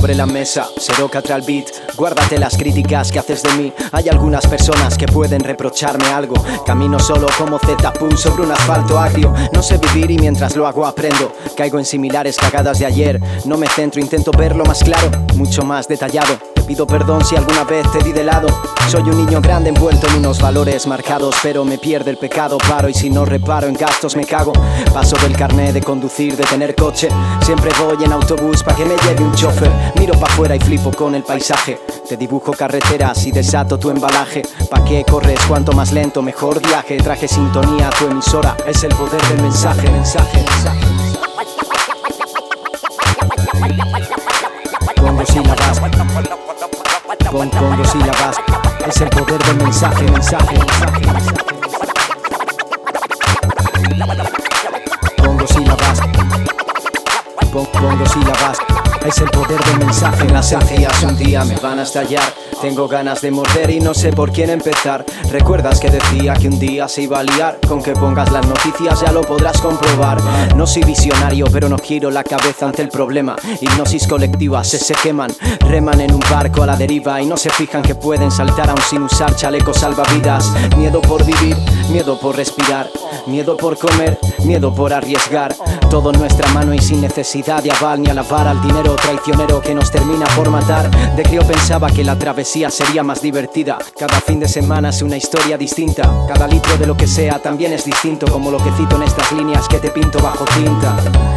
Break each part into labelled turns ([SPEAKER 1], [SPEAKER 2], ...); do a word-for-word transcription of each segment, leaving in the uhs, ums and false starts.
[SPEAKER 1] sobre la mesa, cero catra al beat. Guárdate las críticas que haces de mí. Hay algunas personas que pueden reprocharme algo. Camino solo como Z-Pum sobre un asfalto agrio. No sé vivir y mientras lo hago aprendo. Caigo en similares cagadas de ayer. No me centro, intento verlo más claro, mucho más detallado. Pido perdón si alguna vez te di de lado. Soy un niño grande envuelto en unos valores marcados, pero me pierde el pecado, paro y si no reparo en gastos me cago. Paso del carné de conducir, de tener coche. Siempre voy en autobús pa' que me lleve un chofer. Miro pa' afuera y flipo con el paisaje. Te dibujo carreteras y desato tu embalaje. ¿Pa' qué corres? Cuanto más lento, mejor viaje. Traje sintonía a tu emisora, es el poder del mensaje, mensaje, mensaje. Con dos sílabas, con, con dos sílabas, es el poder del mensaje, mensaje, mensaje, mensaje. Con dos sílabas, con, con dos sílabas, es el poder del mensaje. Las encías un día me van a estallar. Tengo ganas de morder y no sé por quién empezar. ¿Recuerdas que decía que un día se iba a liar? Con que pongas las noticias ya lo podrás comprobar. No soy visionario pero no giro la cabeza ante el problema. Hipnosis colectivas se se queman. Reman en un barco a la deriva y no se fijan que pueden saltar aún sin usar chalecos salvavidas. Miedo por vivir, miedo por respirar, miedo por comer, miedo por arriesgar. Todo en nuestra mano y sin necesidad de aval ni alabar al dinero traicionero que nos termina por matar. De que yo pensaba que la travesía sería más divertida. Cada fin de semana es una historia distinta. Cada litro de lo que sea también es distinto, como lo que cito en estas líneas que te pinto bajo tinta.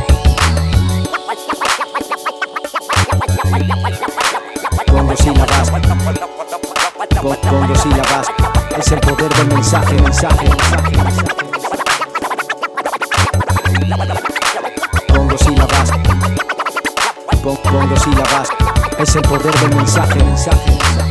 [SPEAKER 1] Con dos sílabas, con, con dos sílabas, es el poder del mensaje, mensaje, mensaje, mensaje. Con dos sílabas, con, con dos sílabas, es el poder del mensaje, mensaje, mensaje.